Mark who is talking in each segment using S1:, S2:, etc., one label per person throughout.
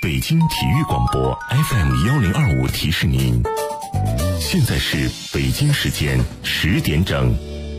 S1: 北京体育广播 FM1025提示您，现在是北京时间10点整。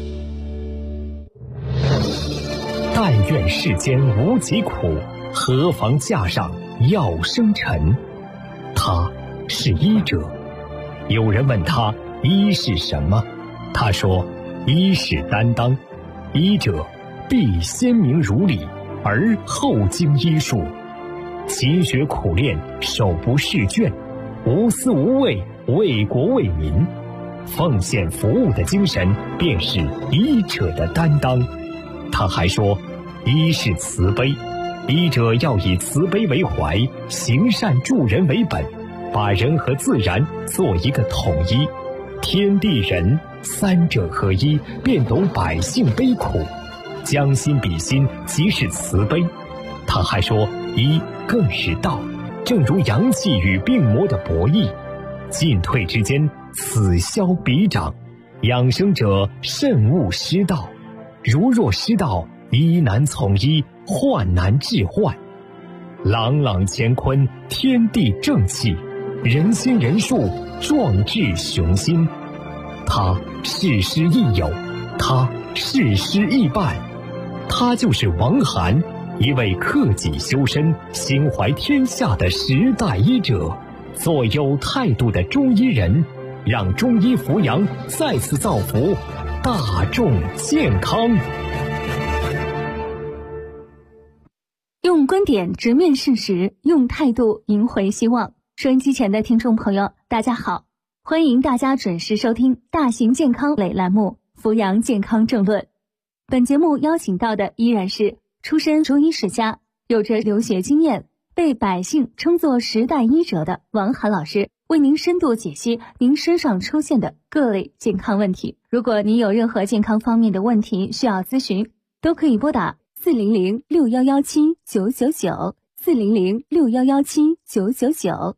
S2: 但愿世间无疾苦，何妨架上药生尘。他是医者。有人问他医是什么，他说医是担当，医者必先明如理，而后经医术，勤学苦练，手不释卷，无私无畏，为国为民，奉献服务的精神便是医者的担当。他还说医是慈悲，医者要以慈悲为怀，行善助人为本，把人和自然做一个统一，天地人三者合一，便懂百姓悲苦，将心比心，即是慈悲。他还说医更是道，正如阳气与病魔的博弈，进退之间，此消彼长，养生者慎勿失道，如若失道，医难从医，患难治患。朗朗乾坤，天地正气，人心人术，壮志雄心。他事师亦友，他事师亦伴，他就是王涵，一位克己修身、心怀天下的时代医者，做有态度的中医人，让中医扶阳再次造福大众健康。
S3: 用观点直面事实，用态度赢回希望。收音机前的听众朋友，大家好，欢迎大家准时收听大型健康类栏目《扶阳健康政论》。本节目邀请到的依然是出身中医世家，有着留学经验，被百姓称作时代医者的王涵老师，为您深度解析您身上出现的各类健康问题。如果您有任何健康方面的问题需要咨询，都可以拨打4006117999400 4006117999400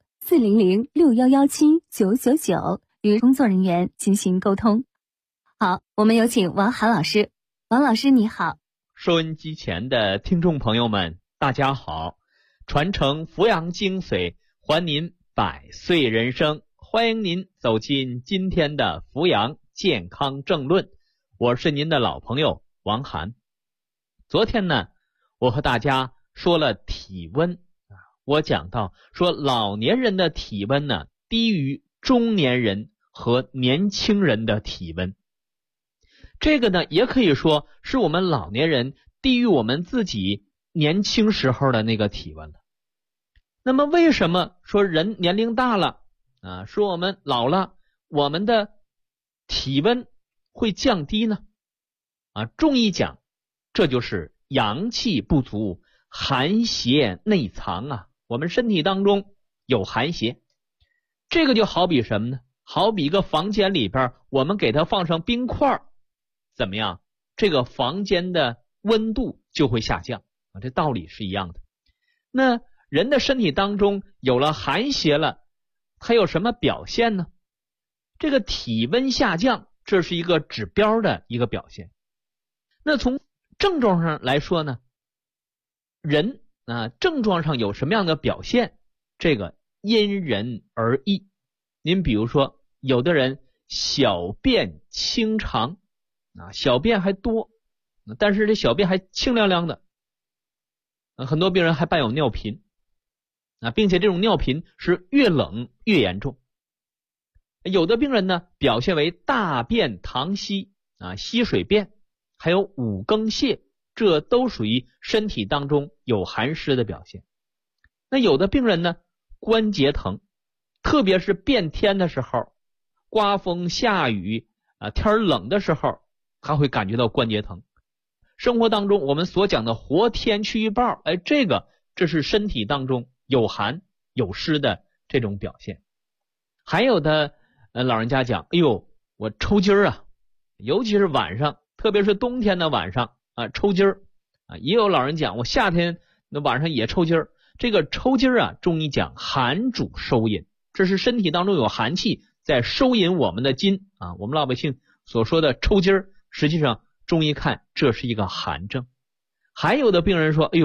S3: 40061179999与工作人员进行沟通。好，我们有请王涵老师。王老师你好。
S4: 收音机前的听众朋友们，大家好，传承扶阳精髓，还您100岁人生，欢迎您走进今天的扶阳健康政论，我是您的老朋友王涵。昨天呢，我和大家说了体温，我讲到说老年人的体温呢，低于中年人和年轻人的体温。这个呢，也可以说是我们老年人低于我们自己年轻时候的那个体温了。那么为什么说人年龄大了说我们老了，我们的体温会降低呢？中医讲，这就是阳气不足，寒邪内藏我们身体当中有寒邪。这个就好比什么呢？好比一个房间里边，我们给它放上冰块，怎么样？这个房间的温度就会下降这道理是一样的。那人的身体当中有了寒邪了，它有什么表现呢？这个体温下降，这是一个指标的一个表现。那从症状上来说呢，人症状上有什么样的表现，这个因人而异。您比如说，有的人小便清长小便还多，但是这小便还清凉凉的，很多病人还伴有尿频并且这种尿频是越冷越严重。有的病人呢，表现为大便溏稀稀水便，还有五更泻，这都属于身体当中有寒湿的表现。那有的病人呢，关节疼，特别是变天的时候，刮风下雨天冷的时候，他会感觉到关节疼。生活当中我们所讲的活天气预报，这是身体当中有寒有湿的这种表现。还有的老人家讲，我抽筋尤其是晚上，特别是冬天的晚上抽筋也有老人讲，我夏天那晚上也抽筋这个抽筋中医讲寒主收引，这是身体当中有寒气在收引我们的筋我们老百姓所说的抽筋实际上中医看这是一个寒症。还有的病人说，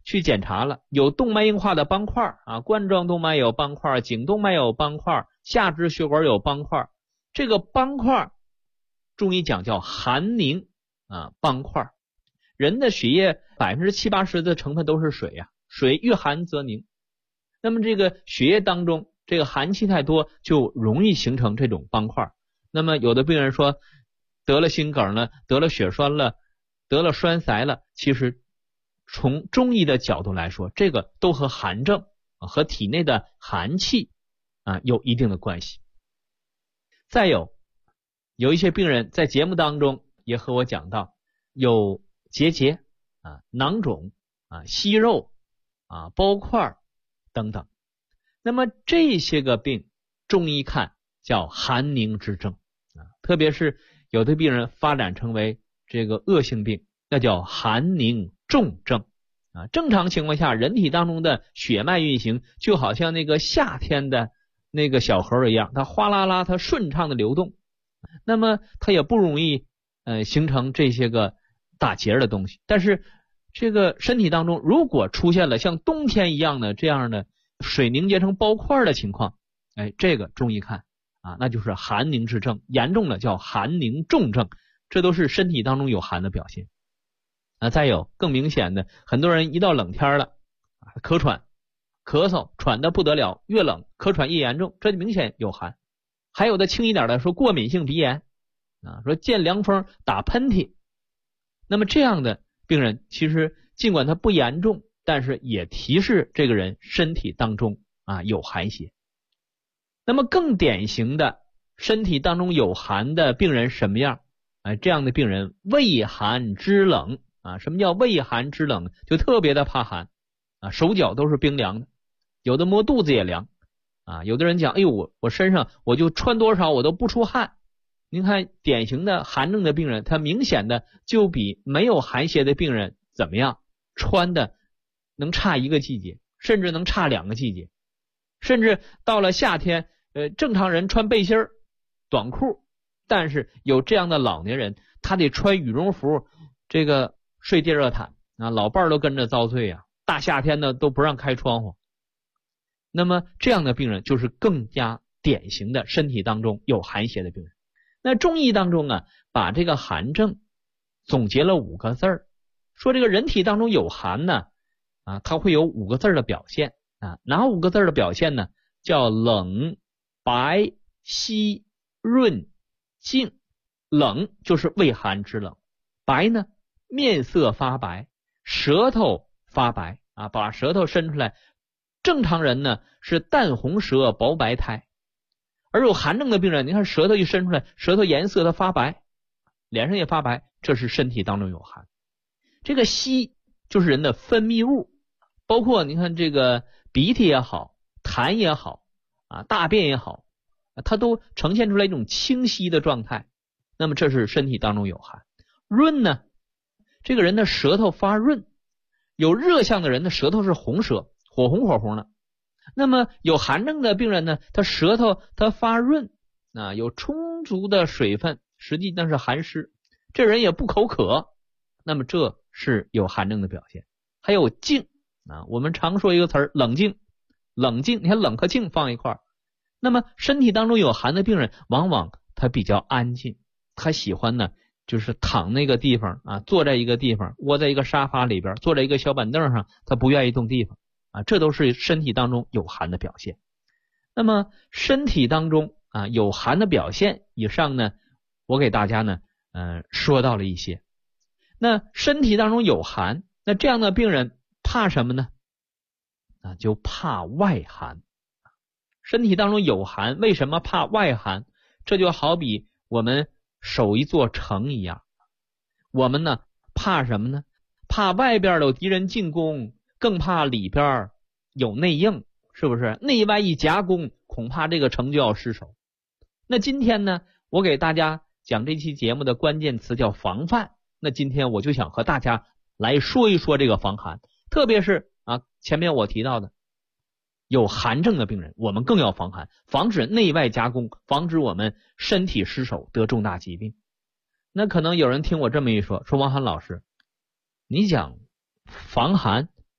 S4: 去检查了，有动脉硬化的斑块啊，冠状动脉有斑块，颈动脉有斑块，下肢血管有斑块。这个斑块中医讲叫寒凝啊斑块。人的血液70-80%的成分都是水啊，水遇寒则凝。那么这个血液当中这个寒气太多，就容易形成这种斑块。那么有的病人说得了心梗了，得了血栓了，得了栓塞了，其实从中医的角度来说，这个都和寒症和体内的寒气有一定的关系。再有一些病人在节目当中也和我讲到有结节囊肿息肉包块等等。那么这些个病中医看叫寒凝之症特别是有的病人发展成为这个恶性病，那叫寒凝重症正常情况下，人体当中的血脉运行就好像那个夏天的那个小河一样，它哗啦啦，它顺畅的流动，那么它也不容易形成这些个打结的东西。但是这个身体当中如果出现了像冬天一样的这样的水凝结成包块的情况，这个中医看那就是寒凝之症，严重了叫寒凝重症，这都是身体当中有寒的表现。再有更明显的，很多人一到冷天了咳喘咳嗽喘得不得了，越冷咳喘越严重，这就明显有寒。还有的轻一点的说过敏性鼻炎说见凉风打喷嚏。那么这样的病人其实尽管他不严重，但是也提示这个人身体当中有寒邪。那么更典型的身体当中有寒的病人什么样？这样的病人畏寒肢冷什么叫畏寒肢冷？就特别的怕寒手脚都是冰凉的，有的摸肚子也凉有的人讲哎呦我身上我就穿多少我都不出汗。您看典型的寒症的病人，他明显的就比没有寒邪的病人怎么样？穿的能差一个季节，甚至能差2个季节，甚至到了夏天正常人穿背心短裤，但是有这样的老年人他得穿羽绒服，这个睡电热毯老伴都跟着遭罪大夏天的都不让开窗户。那么这样的病人就是更加典型的身体当中有寒邪的病人。那中医当中把这个寒症总结了5个字说这个人体当中有寒呢它会有5个字的表现哪5个字的表现呢？叫冷白稀润静。冷就是畏寒之冷，白呢面色发白，舌头发白把舌头伸出来，正常人呢是淡红舌薄白苔，而有寒症的病人，你看舌头一伸出来，舌头颜色它发白，脸上也发白，这是身体当中有寒。这个稀就是人的分泌物，包括你看这个鼻涕也好，痰也好大便也好它都呈现出来一种清晰的状态，那么这是身体当中有寒。润呢，这个人的舌头发润，有热象的人的舌头是红舌，火红火红的。那么有寒症的病人呢，他舌头他发润有充足的水分，实际那是寒湿，这人也不口渴，那么这是有寒症的表现。还有静我们常说一个词儿冷静，冷静你看冷和静放一块儿，那么身体当中有寒的病人往往他比较安静，他喜欢呢就是躺那个地方坐在一个地方，窝在一个沙发里边，坐在一个小板凳上，他不愿意动地方这都是身体当中有寒的表现。那么身体当中有寒的表现以上呢，我给大家呢说到了一些。那身体当中有寒，那这样的病人怕什么呢？就怕外寒。身体当中有寒，为什么怕外寒？这就好比我们守一座城一样，我们呢怕什么呢？怕外边有敌人进攻，更怕里边有内应，是不是？内外一夹攻，恐怕这个城就要失守。那今天呢，我给大家讲这期节目的关键词叫防范。那今天我就想和大家来说一说这个防寒，特别是前面我提到的有寒症的病人，我们更要防寒，防止内外夹攻，防止我们身体失守得重大疾病。那可能有人听我这么一说，说王涵老师，你讲防寒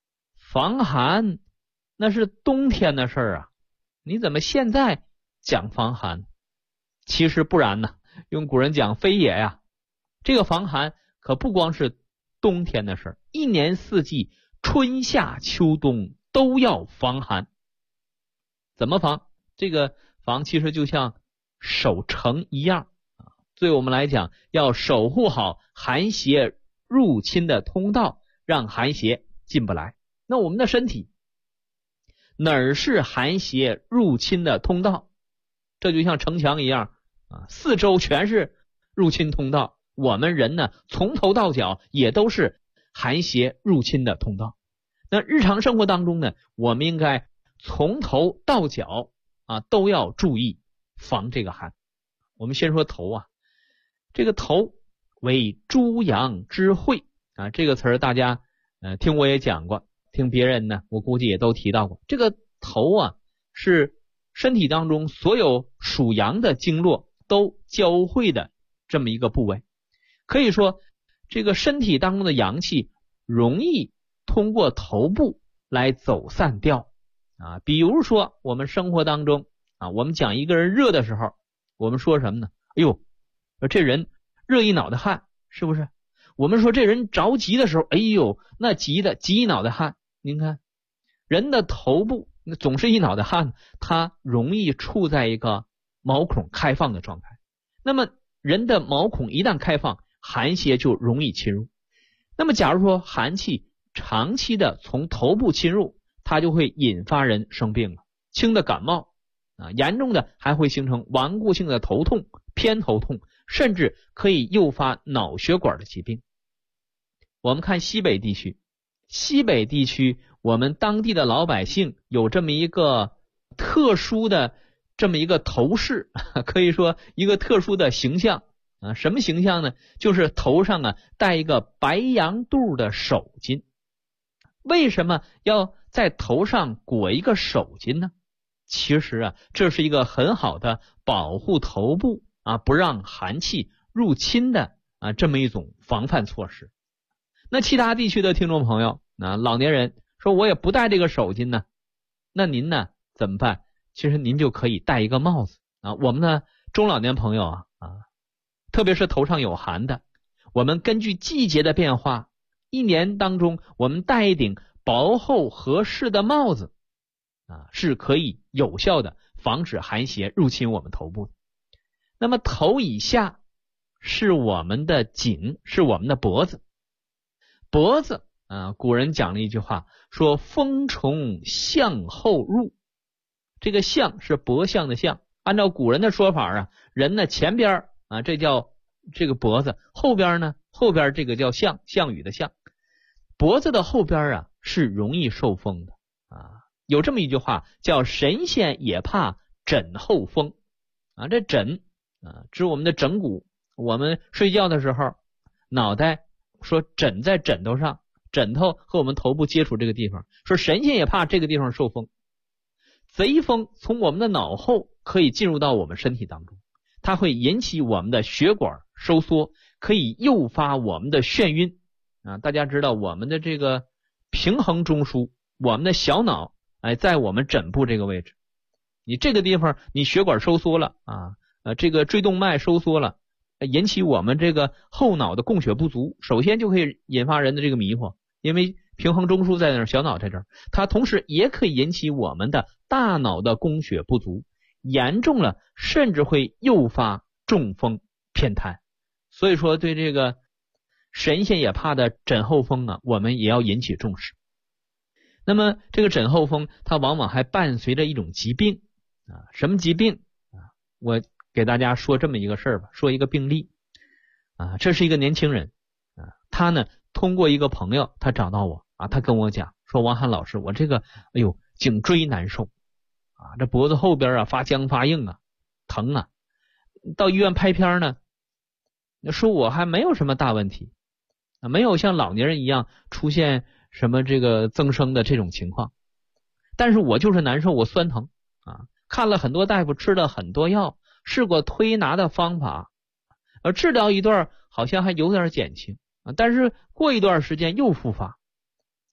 S4: 防寒那是冬天的事儿啊，你怎么现在讲防寒？其实不然呢，用古人讲非也呀，这个防寒可不光是冬天的事儿，一年四季春夏秋冬都要防寒。怎么防？这个防其实就像守城一样啊，对我们来讲要守护好寒邪入侵的通道，让寒邪进不来。那我们的身体哪儿是寒邪入侵的通道？这就像城墙一样啊，四周全是入侵通道。我们人呢，从头到脚也都是寒邪入侵的通道。那日常生活当中呢，我们应该从头到脚啊都要注意防这个寒。我们先说头啊，这个头为诸阳之会啊，这个词儿大家听我也讲过，听别人呢我估计也都提到过。这个头啊是身体当中所有属阳的经络都交汇的这么一个部位，可以说这个身体当中的阳气容易通过头部来走散掉啊。比如说我们生活当中啊，我们讲一个人热的时候，我们说什么呢？哎呦，这人热一脑袋汗，是不是？我们说这人着急的时候，哎呦，那急一脑袋汗。您看人的头部总是一脑袋汗，它容易处在一个毛孔开放的状态。那么人的毛孔一旦开放，寒邪就容易侵入。那么假如说寒气长期的从头部侵入，它就会引发人生病了，轻的感冒啊，严重的还会形成顽固性的头痛、偏头痛，甚至可以诱发脑血管的疾病。我们看西北地区，我们当地的老百姓有这么一个特殊的这么一个头饰，可以说一个特殊的形象啊。什么形象呢？就是头上啊戴一个白羊肚的手巾。为什么要在头上裹一个手巾呢？其实啊，这是一个很好的保护头部啊，不让寒气入侵的啊这么一种防范措施。那其他地区的听众朋友啊，老年人说我也不戴这个手巾呢，那您呢怎么办？其实您就可以戴一个帽子啊。我们的中老年朋友啊，特别是头上有寒的，我们根据季节的变化，一年当中我们戴一顶薄厚合适的帽子啊，是可以有效的防止寒邪入侵我们头部的。那么头以下是我们的颈，是我们的脖子。脖子啊，古人讲了一句话，说风从向后入。这个向是脖项的向，按照古人的说法啊，人呢前边啊这叫这个脖子，后边呢这个叫项，项羽的项。脖子的后边啊是容易受风的啊。有这么一句话叫神仙也怕枕后风啊。这枕啊指我们的枕骨，我们睡觉的时候脑袋说枕在枕头上，枕头和我们头部接触这个地方，说神仙也怕这个地方受风。贼风从我们的脑后可以进入到我们身体当中，它会引起我们的血管收缩，可以诱发我们的眩晕啊。大家知道我们的这个平衡中枢，我们的小脑在我们枕部这个位置，你这个地方你血管收缩了啊，这个椎动脉收缩了，引起我们这个后脑的供血不足，首先就可以引发人的这个迷惑，因为平衡中枢在那儿，小脑在这儿，它同时也可以引起我们的大脑的供血不足，严重了甚至会诱发中风偏瘫。所以说对这个神仙也怕的枕后风啊，我们也要引起重视。那么这个枕后风它往往还伴随着一种疾病啊。什么疾病啊？我给大家说这么一个事儿吧，说一个病例啊。这是一个年轻人啊，他呢通过一个朋友，他找到我啊，他跟我讲说，王涵老师，我这个颈椎难受啊，这脖子后边啊发僵发硬啊，疼啊。到医院拍片呢，说我还没有什么大问题啊，没有像老年人一样出现什么这个增生的这种情况，但是我就是难受，我酸疼啊，看了很多大夫，吃了很多药，试过推拿的方法，治疗一段好像还有点减轻啊，但是过一段时间又复发。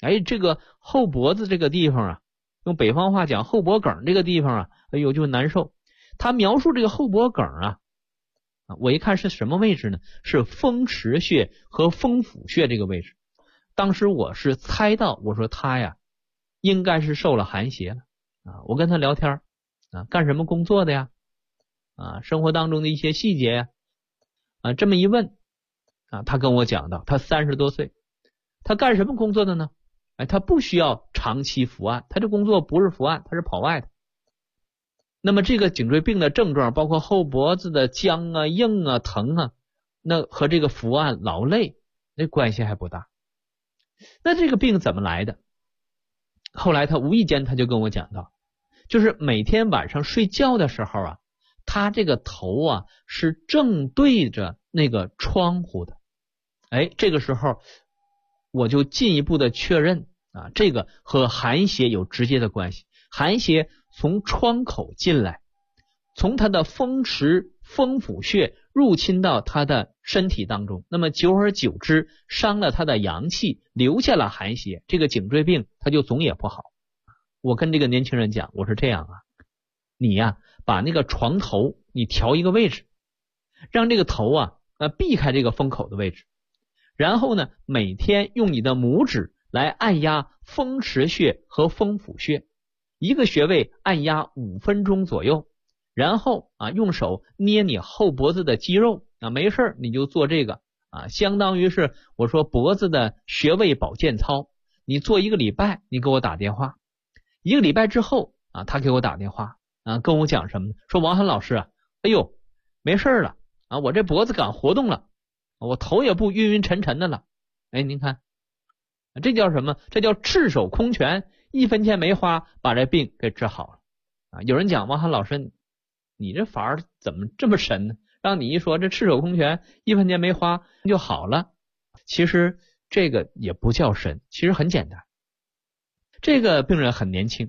S4: 这个后脖子这个地方啊，用北方话讲后脖梗这个地方啊，就难受。他描述这个后脖梗啊，我一看是什么位置呢？是风池穴和风府穴这个位置。当时我是猜到，我说他呀应该是受了寒邪了我跟他聊天干什么工作的呀？生活当中的一些细节呀这么一问他跟我讲到他30多岁，他干什么工作的呢？他不需要长期伏案，他这工作不是伏案，他是跑外的。那么这个颈椎病的症状包括后脖子的僵硬疼那和这个伏案劳累那关系还不大。那这个病怎么来的？后来他无意间他就跟我讲到，就是每天晚上睡觉的时候他这个头是正对着那个窗户的。这个时候我就进一步的确认这个和寒邪有直接的关系。寒邪从窗口进来，从他的风池风府穴入侵到他的身体当中，那么久而久之伤了他的阳气，留下了寒邪，这个颈椎病他就总也不好。我跟这个年轻人讲，我说这样你把那个床头你调一个位置，让这个头避开这个风口的位置，然后呢每天用你的拇指来按压风池穴和风府穴，一个穴位按压5分钟左右，然后用手捏你后脖子的肌肉没事你就做这个相当于是我说脖子的穴位保健操。你做1个礼拜，你给我打电话。1个礼拜之后他给我打电话跟我讲什么呢？说王涵老师没事了我这脖子敢活动了，我头也不晕晕沉沉的了。您看这叫什么？这叫赤手空拳，1分钱没花把这病给治好了有人讲王涵老师你这法儿怎么这么神呢？让你一说这赤手空拳1分钱没花就好了。其实这个也不叫神，其实很简单。这个病人很年轻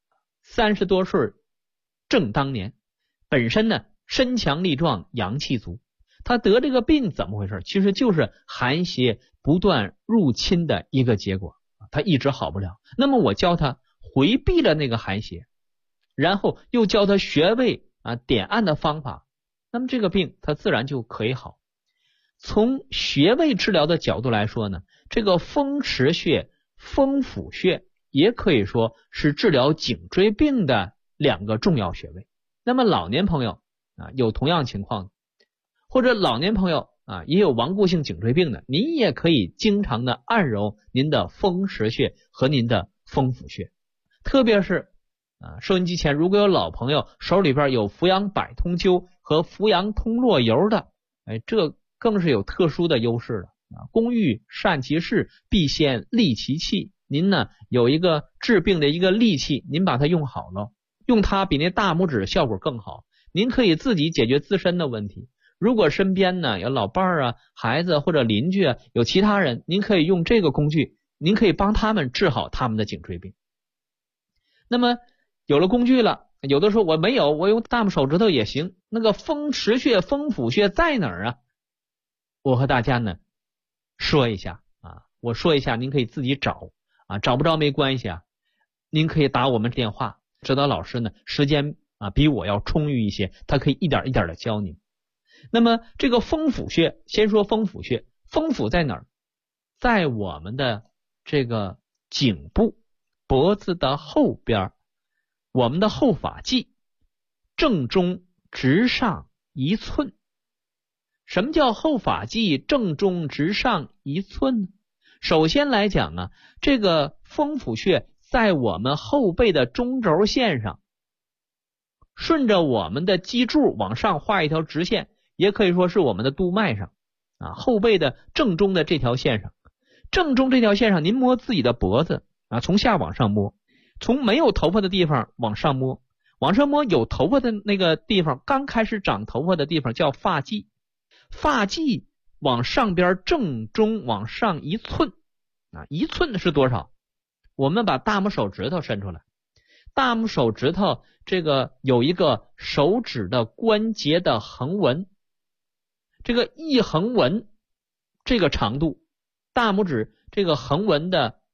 S4: ，30多岁正当年，本身呢身强力壮，阳气足。他得这个病怎么回事？其实就是寒邪不断入侵的一个结果，他一直好不了。那么我教他回避了那个寒邪，然后又教他穴位点按的方法，那么这个病他自然就可以好。从穴位治疗的角度来说呢，这个风池穴、风府穴也可以说是治疗颈椎病的2个重要穴位。那么老年朋友有同样情况，或者老年朋友也有顽固性颈椎病的，您也可以经常的按揉您的风池穴和您的风府穴。特别是收音机前如果有老朋友手里边有扶阳百通灸和扶阳通络油的，这更是有特殊的优势了工欲善其事，必先利其器。您呢有一个治病的一个利器，您把它用好了，用它比那大拇指效果更好。您可以自己解决自身的问题，如果身边呢有老伴儿孩子或者邻居有其他人，您可以用这个工具，您可以帮他们治好他们的颈椎病。那么有了工具了，有的说我没有，我用大拇手指头也行。那个风池穴、风府穴在哪儿我和大家呢说一下我说一下，您可以自己找找不着没关系您可以打我们电话。指导老师呢时间比我要充裕一些，他可以一点一点的教您。那么这个风府穴，先说风府穴。风府在哪儿？在我们的这个颈部脖子的后边，我们的后发际正中直上1寸。什么叫后发际正中直上1寸呢？首先来讲这个风府穴在我们后背的中轴线上，顺着我们的脊柱往上画一条直线，也可以说是我们的督脉上后背的正中的这条线上。正中这条线上，您摸自己的脖子从下往上摸，从没有头发的地方往上摸，往上摸有头发的那个地方，刚开始长头发的地方叫发际，发际往上边正中往上1寸1寸是多少？我们把大拇手指头伸出来，大拇手指头这个有一个手指的关节的横纹，这个一横纹这个长度，大拇指这个横纹的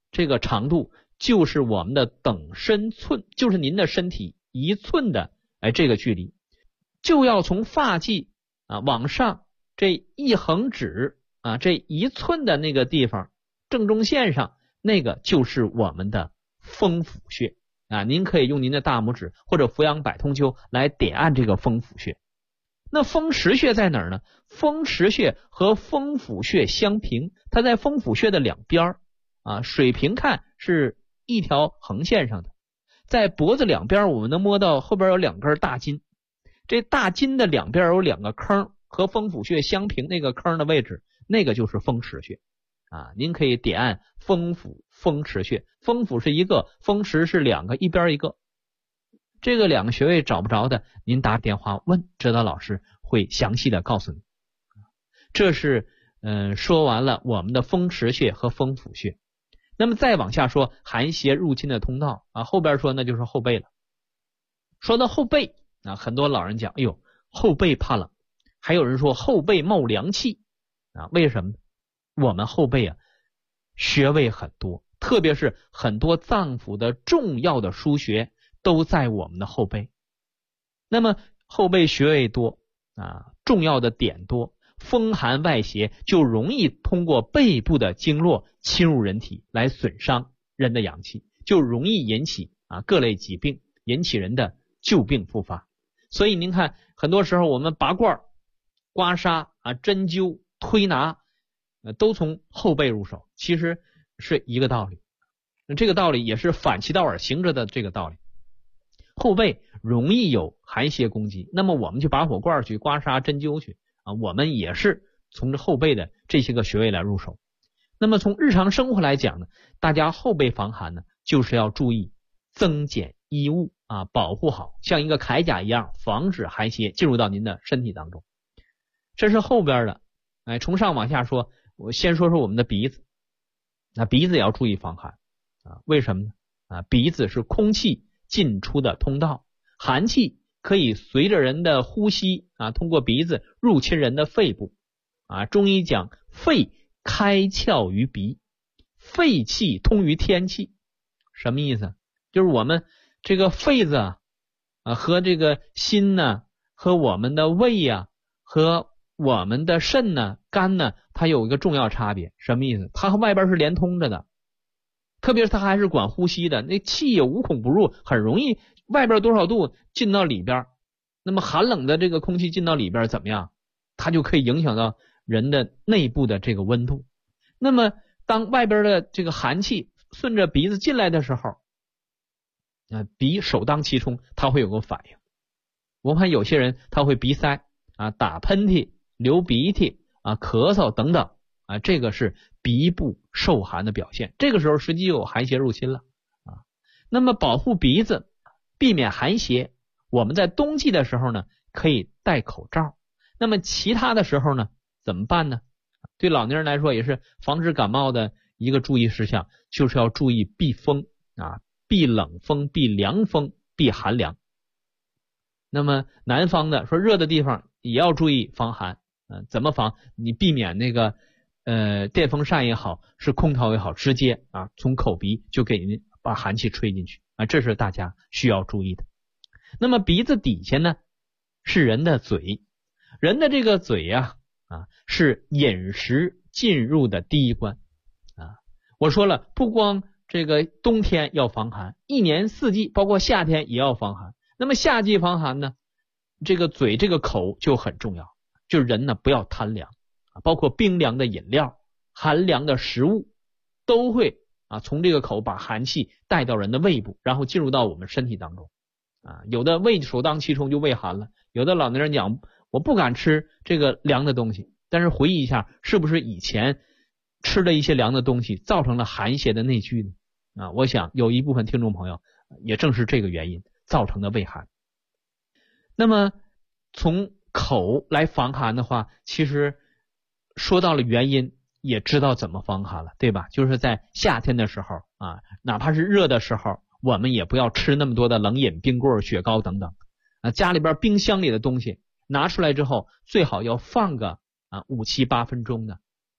S4: 这个长度就是我们的等身寸，就是您的身体1寸的这个距离，就要从发际往上这一横指这1寸的那个地方正中线上，那个就是我们的风府穴您可以用您的大拇指或者扶阳百通灸来点按这个风府穴。那风池穴在哪儿呢？风池穴和风府穴相平，它在风府穴的两边水平看是一条横线上的，在脖子两边我们能摸到后边有2根大筋，这大筋的两边有2个坑，和风府穴相平，那个坑的位置那个就是风池穴您可以点按风府、风池穴。风府是1个，风池是2个，一边1个。这个2个穴位找不着的，您打电话问，指导老师会详细的告诉你。这是说完了我们的风池穴和风府穴。那么再往下说寒邪入侵的通道后边说那就是后背了。说到后背很多老人讲，哎呦，后背怕冷，还有人说后背冒凉气为什么呢？我们后背穴位很多，特别是很多脏腑的重要的腧穴都在我们的后背。那么后背穴位多重要的点多，风寒外邪就容易通过背部的经络侵入人体，来损伤人的阳气，就容易引起各类疾病，引起人的旧病复发。所以您看，很多时候我们拔罐、刮痧针灸、推拿都从后背入手，其实是一个道理。这个道理也是反其道而行之的这个道理。后背容易有寒邪攻击，那么我们去拔火罐去、刮痧、针灸去我们也是从后背的这些个穴位来入手。那么从日常生活来讲呢，大家后背防寒呢，就是要注意增减衣物保护好，像一个铠甲一样，防止寒邪进入到您的身体当中。这是后边的。从上往下说，我先说说我们的鼻子。鼻子也要注意防寒为什么呢？鼻子是空气进出的通道，寒气可以随着人的呼吸通过鼻子入侵人的肺部中医讲肺开窍于鼻，肺气通于天气。什么意思？就是我们这个肺子和这个心和我们的胃和我们的肾肝它有一个重要差别。什么意思？它和外边是连通着的，特别是它还是管呼吸的，那气也无孔不入，很容易外边多少度进到里边，那么寒冷的这个空气进到里边怎么样？它就可以影响到人的内部的这个温度。那么当外边的这个寒气顺着鼻子进来的时候鼻首当其冲，它会有个反应。我看有些人他会鼻塞打喷嚏、流鼻涕咳嗽等等这个是鼻部受寒的表现，这个时候实际有寒邪入侵了那么保护鼻子，避免寒邪，我们在冬季的时候呢可以戴口罩。那么其他的时候呢怎么办呢？对老年人来说也是防止感冒的一个注意事项，就是要注意避风避冷风、避凉风、避寒凉。那么南方的说热的地方也要注意防寒怎么防？你避免那个电风扇也好，是空调也好，直接从口鼻就给您把寒气吹进去这是大家需要注意的。那么鼻子底下呢是人的嘴，人的这个嘴是饮食进入的第一关我说了，不光这个冬天要防寒，一年四季包括夏天也要防寒。那么夏季防寒呢，这个嘴这个口就很重要，就是人呢不要贪凉包括冰凉的饮料、寒凉的食物都会从这个口把寒气带到人的胃部，然后进入到我们身体当中有的胃首当其冲就胃寒了，有的老年人讲我不敢吃这个凉的东西，但是回忆一下是不是以前吃了一些凉的东西造成了寒邪的内聚呢我想有一部分听众朋友也正是这个原因造成的胃寒。那么从口来防寒的话，其实说到了原因也知道怎么防寒了，对吧？就是在夏天的时候哪怕是热的时候，我们也不要吃那么多的冷饮、冰棍、雪糕等等家里边冰箱里的东西拿出来之后最好要放个5-7-8分钟的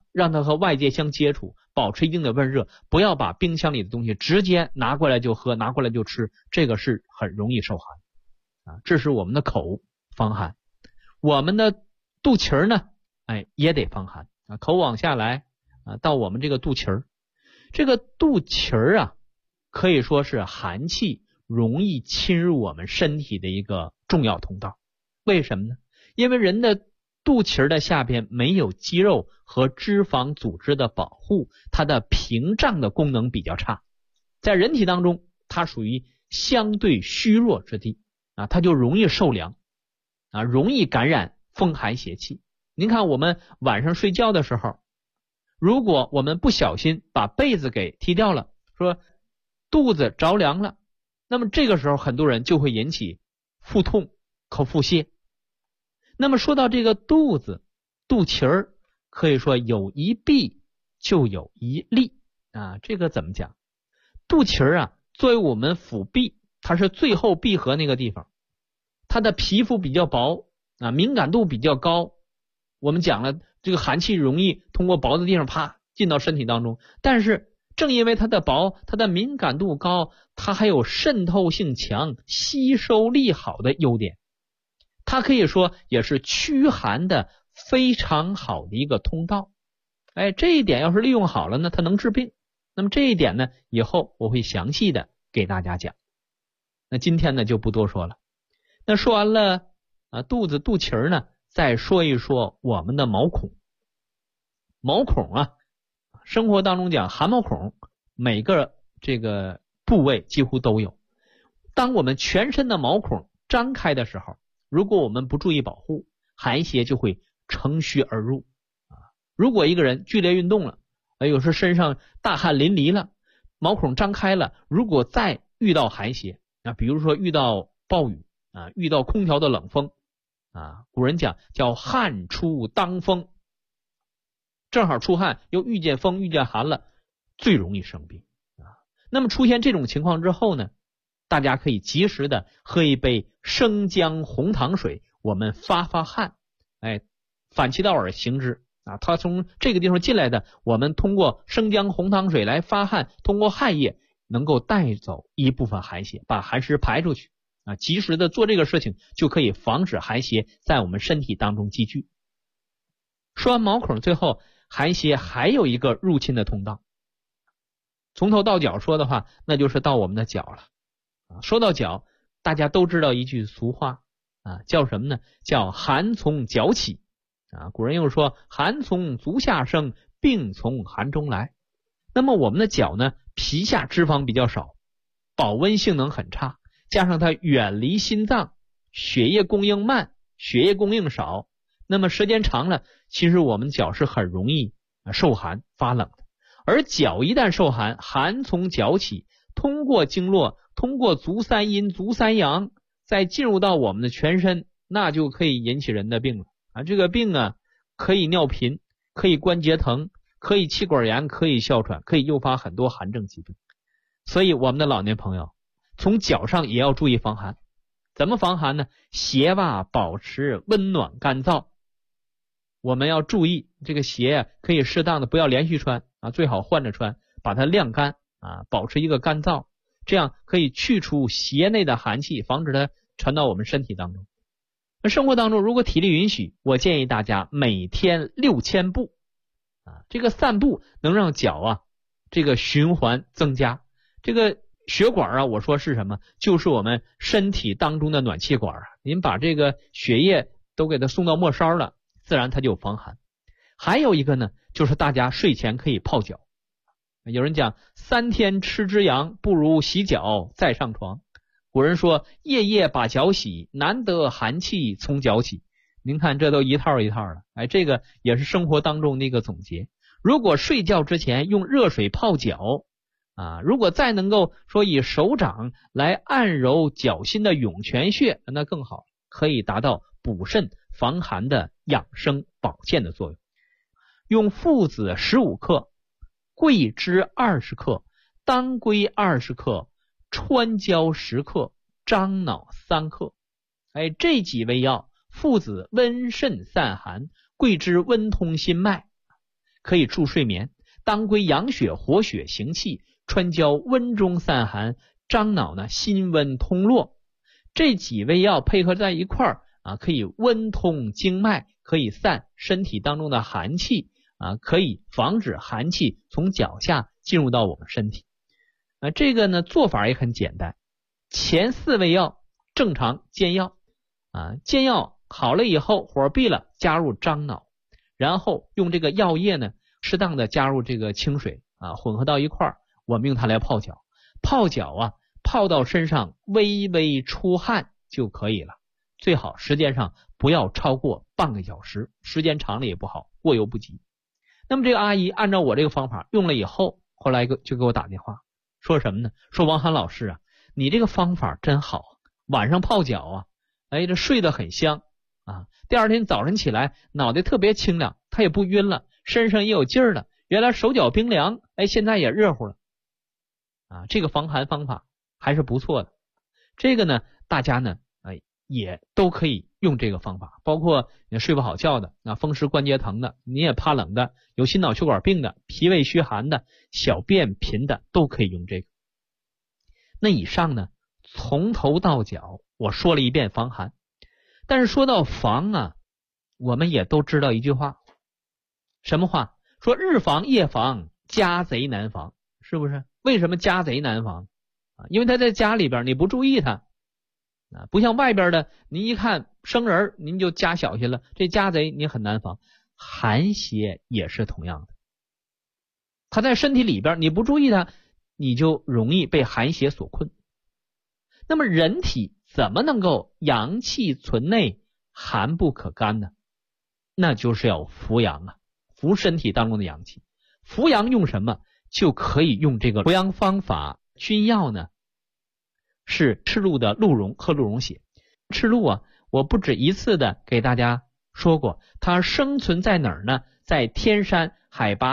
S4: 让它和外界相接触，保持一定的温热，不要把冰箱里的东西直接拿过来就喝，拿过来就吃，这个是很容易受寒啊。这是我们的口防寒，我们的肚脐呢，也得防寒啊。口往下来啊，到我们这个肚脐，这个肚脐啊，可以说是寒气容易侵入我们身体的一个重要通道。为什么呢？因为人的肚脐的下边没有肌肉和脂肪组织的保护，它的屏障的功能比较差，在人体当中它属于相对虚弱之地啊，它就容易受凉啊，容易感染风寒邪气。您看我们晚上睡觉的时候，如果我们不小心把被子给踢掉了，说肚子着凉了，那么这个时候很多人就会引起腹痛、口腹泻。那么说到这个肚子、肚脐儿，可以说有一闭就有一利啊。这个怎么讲？肚脐儿啊，作为我们腹壁，它是最后闭合那个地方，它的皮肤比较薄啊，敏感度比较高。我们讲了，这个寒气容易通过薄的地方啪进到身体当中，但是正因为它的薄，它的敏感度高，它还有渗透性强、吸收力好的优点。它可以说也是驱寒的非常好的一个通道。这一点要是利用好了呢，它能治病。那么这一点呢，以后我会详细的给大家讲。那今天呢就不多说了。那说完了肚子、肚脐呢，再说一说我们的毛孔。毛孔啊，生活当中讲汗毛孔，每个这个部位几乎都有。当我们全身的毛孔张开的时候，如果我们不注意保护，寒邪就会乘虚而入啊。如果一个人剧烈运动了，有时身上大汗淋漓了，毛孔张开了，如果再遇到寒邪啊，比如说遇到暴雨啊，遇到空调的冷风啊，古人讲叫汗出当风，正好出汗又遇见风遇见寒了，最容易生病啊。那么出现这种情况之后呢，大家可以及时的喝一杯生姜红糖水，我们发汗，反其道而行之啊。它从这个地方进来的，我们通过生姜红糖水来发汗，通过汗液能够带走一部分寒邪，把寒湿排出去啊。及时的做这个事情，就可以防止寒邪在我们身体当中积聚。说完毛孔，最后寒邪还有一个入侵的通道，从头到脚说的话，那就是到我们的脚了。说到脚，大家都知道一句俗话啊，叫什么呢？叫寒从脚起啊。古人又说寒从足下生，病从寒中来。那么我们的脚呢，皮下脂肪比较少，保温性能很差，加上它远离心脏，血液供应慢，血液供应少，那么时间长了，其实我们脚是很容易受寒发冷的。而脚一旦受寒，寒从脚起，通过经络，通过足三阴、足三阳，再进入到我们的全身，那就可以引起人的病了啊！这个病啊，可以尿频，可以关节疼，可以气管炎，可以哮喘，可以诱发很多寒症疾病。所以我们的老年朋友，从脚上也要注意防寒。怎么防寒呢？鞋袜保持温暖干燥。我们要注意这个鞋可以适当的不要连续穿啊，最好换着穿，把它晾干啊，保持一个干燥。这样可以去除鞋内的寒气，防止它传到我们身体当中。那生活当中如果体力允许，我建议大家每天6000步啊，这个散步能让脚这个循环增加。这个血管我说是什么？就是我们身体当中的暖气管您把这个血液都给它送到末梢了，自然它就防寒。还有一个呢，就是大家睡前可以泡脚。有人讲3天吃之阳，不如洗脚再上床。古人说夜夜把脚洗，难得寒气从脚起。您看这都一套一套的，这个也是生活当中的一个总结。如果睡觉之前用热水泡脚如果再能够说以手掌来按揉脚心的涌泉穴，那更好，可以达到补肾防寒的养生保健的作用。用附子15克，桂枝20克，当归20克，川椒10克，樟脑3克。这几味药，附子温肾散寒，桂枝温通心脉， 可以助睡眠，当归养血活血行气，川椒温中散寒，樟脑呢心温通络。这几味药配合在一块儿可以温通经脉，可以散身体当中的寒气可以防止寒气从脚下进入到我们身体。这个呢做法也很简单，前4味药正常煎药煎药好了以后火闭了，加入樟脑，然后用这个药液呢适当的加入这个清水混合到一块儿，我们用它来泡脚。泡脚泡到身上微微出汗就可以了，最好时间上不要超过半个小时，时间长了也不好，过犹不及。那么这个阿姨按照我这个方法用了以后，后来就给我打电话说什么呢？说王涵老师你这个方法真好，晚上泡脚这睡得很香第二天早晨起来脑袋特别清凉，他也不晕了，身上也有劲儿了，原来手脚冰凉现在也热乎了这个防寒方法还是不错的。这个呢大家呢也都可以用这个方法，包括你睡不好觉的风湿关节疼的，你也怕冷的，有心脑血管病的，脾胃虚寒的，小便频的，都可以用这个。那以上呢从头到脚我说了一遍防寒，但是说到防我们也都知道一句话，什么话？说日防夜防，家贼难防，是不是？为什么家贼难防因为他在家里边你不注意他不像外边的，你一看生人您就加小心了，这家贼你很难防。寒邪也是同样的，他在身体里边你不注意他，你就容易被寒邪所困。那么人体怎么能够阳气存内，寒不可干呢？那就是要扶阳扶身体当中的阳气。扶阳用什么？就可以用这个扶阳方法。君药呢是赤鹿的鹿茸和鹿茸血。赤鹿我不止一次的给大家说过，它生存在哪儿呢？在天山海拔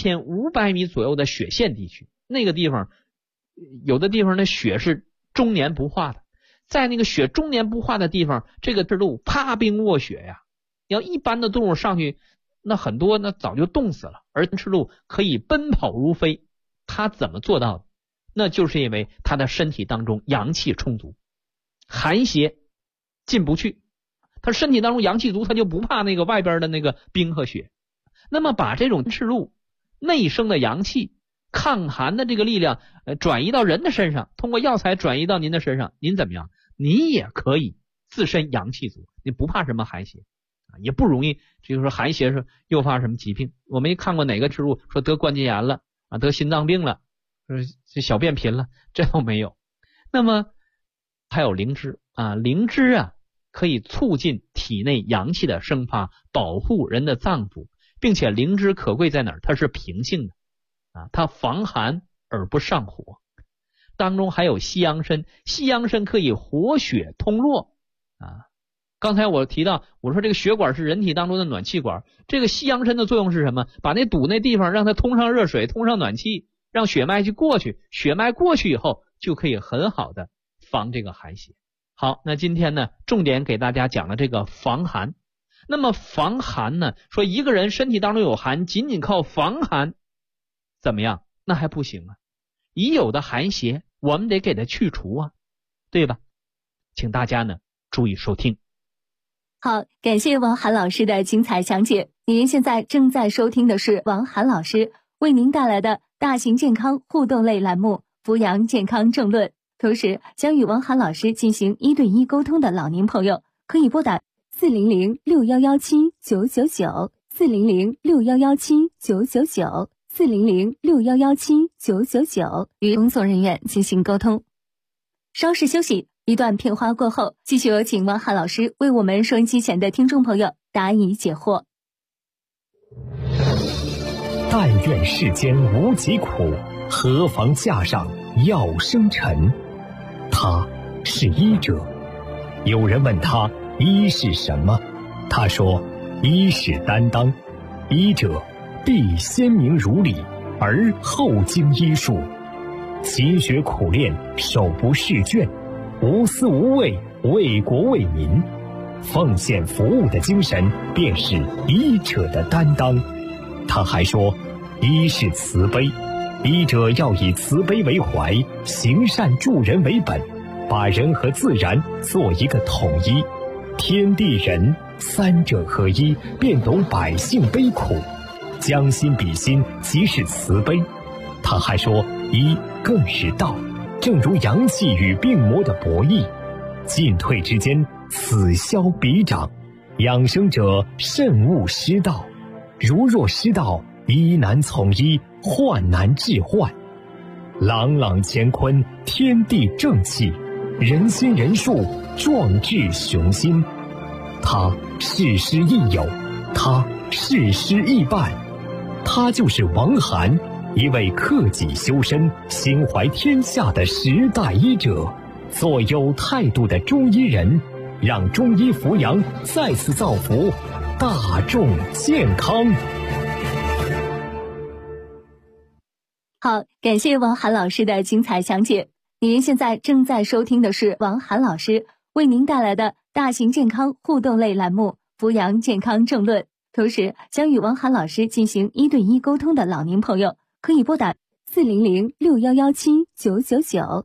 S4: 3500米左右的雪线地区，那个地方有的地方的雪是终年不化的，在那个雪终年不化的地方，这个赤鹿趴冰卧雪要一般的动物上去，那很多那早就冻死了，而赤鹿可以奔跑如飞。它怎么做到的？那就是因为它的身体当中阳气充足，寒邪进不去，它身体当中阳气足，它就不怕那个外边的那个冰和雪。那么把这种赤鹿内生的阳气抗寒的这个力量转移到人的身上，通过药材转移到您的身上，您怎么样？你也可以自身阳气足，你不怕什么寒邪也不容易就是说寒邪是诱发什么疾病。我没看过哪个赤鹿说得关节炎了得心脏病了，小便频了，这都没有。那么还有灵芝灵芝可以促进体内阳气的生发，保护人的脏腑，并且灵芝可贵在哪儿？它是平性的它防寒而不上火。当中还有西洋参，西洋参可以活血通络刚才我提到，我说这个血管是人体当中的暖气管，这个西洋参的作用是什么？把那堵那地方让它通上热水，通上暖气，让血脉去过去，血脉过去以后就可以很好的防这个寒邪。好，那今天呢重点给大家讲了这个防寒。那么防寒呢，说一个人身体当中有寒，仅仅靠防寒怎么样？那还不行已有的寒邪我们得给它去除对吧？请大家呢注意收听。
S3: 好，感谢王涵老师的精彩讲解。您现在正在收听的是王涵老师为您带来的大型健康互动类栏目扶阳健康政论。同时将与王涵老师进行1对1沟通的老年朋友，可以拨打400611799 400611799 400611799与工作人员进行沟通。稍事休息，一段片花过后，继续有请王涵老师为我们收音机前的听众朋友答疑解惑。
S2: 但愿世间无疾苦，何妨架上药生尘。他是医者。有人问他医是什么，他说医是担当，医者必先明如理，而后经医术，勤学苦练，手不释卷，无私无畏，为国为民，奉献服务的精神便是医者的担当。 他还说，一是慈悲，医者要以慈悲为怀，行善助人为本，把人和自然做一个统一，天地人三者合一，便懂百姓悲苦，将心比心，即是慈悲。他还说，医更是道，正如阳气与病魔的博弈，进退之间，此消彼长，养生者慎勿失道，如若失道，医难从医，患难治患。朗朗乾坤，天地正气，人心人术，壮志雄心。他事师亦友，他事师亦伴，他就是王涵，一位克己修身、心怀天下的时代医者，做有态度的中医人，让中医扶阳再次造福大众健康。
S3: 好，感谢王涵老师的精彩讲解。您现在正在收听的是王涵老师为您带来的大型健康互动类栏目《扶阳健康政论》。同时，将与王涵老师进行1对1沟通的老年朋友，可以拨打4006117999400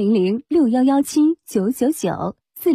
S3: 40061179999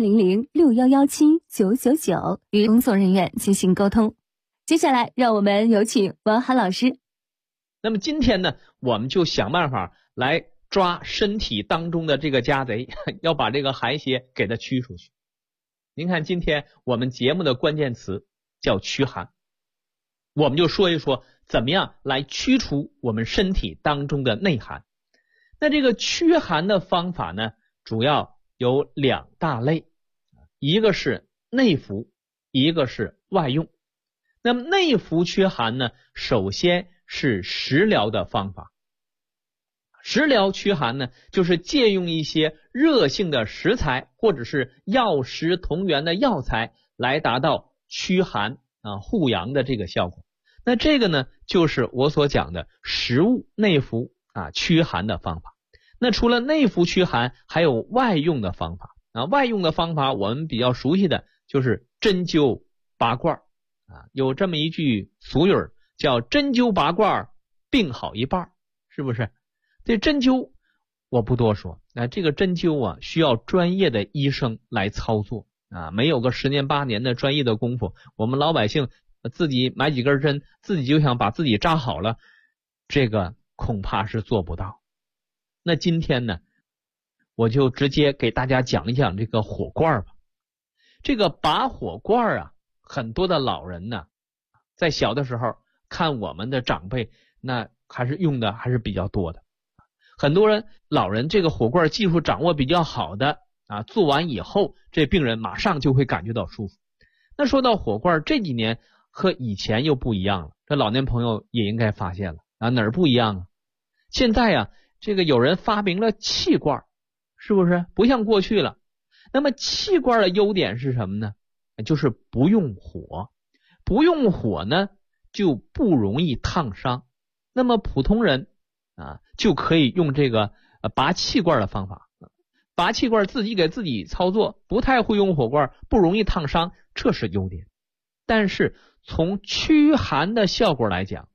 S3: 40061179999与工作人员进行沟通。接下来，让我们有请王涵老师。
S4: 那么今天呢，我们就想办法来抓身体当中的这个家贼，要把这个寒邪给它驱出去。您看今天我们节目的关键词叫驱寒，我们就说一说怎么样来驱除我们身体当中的内寒。那这个驱寒的方法呢，主要有2大类，一个是内服，一个是外用。那么内服驱寒呢，首先是食疗的方法。食疗驱寒呢，就是借用一些热性的食材或者是药食同源的药材来达到驱寒护阳的这个效果。那这个呢，就是我所讲的食物内服驱寒的方法。那除了内服驱寒，还有外用的方法外用的方法我们比较熟悉的就是针灸拔罐有这么一句俗语叫针灸拔罐病好一半，是不是？这针灸我不多说，这个针灸需要专业的医生来操作没有个10年8年的专业的功夫，我们老百姓自己买几根针，自己就想把自己扎好了，这个恐怕是做不到。那今天呢，我就直接给大家讲一讲这个火罐吧。这个拔火罐很多的老人呢，在小的时候看我们的长辈，那还是用的还是比较多的。很多人老人这个火罐技术掌握比较好的做完以后，这病人马上就会感觉到舒服。那说到火罐，这几年和以前又不一样了，这老年朋友也应该发现了哪儿不一样现在这个有人发明了气罐，是不是不像过去了？那么气罐的优点是什么呢？就是不用火，不用火呢就不容易烫伤。那么普通人就可以用这个拔气罐的方法，拔气罐自己给自己操作，不太会用火罐，不容易烫伤，这是优点。但是从驱寒的效果来讲，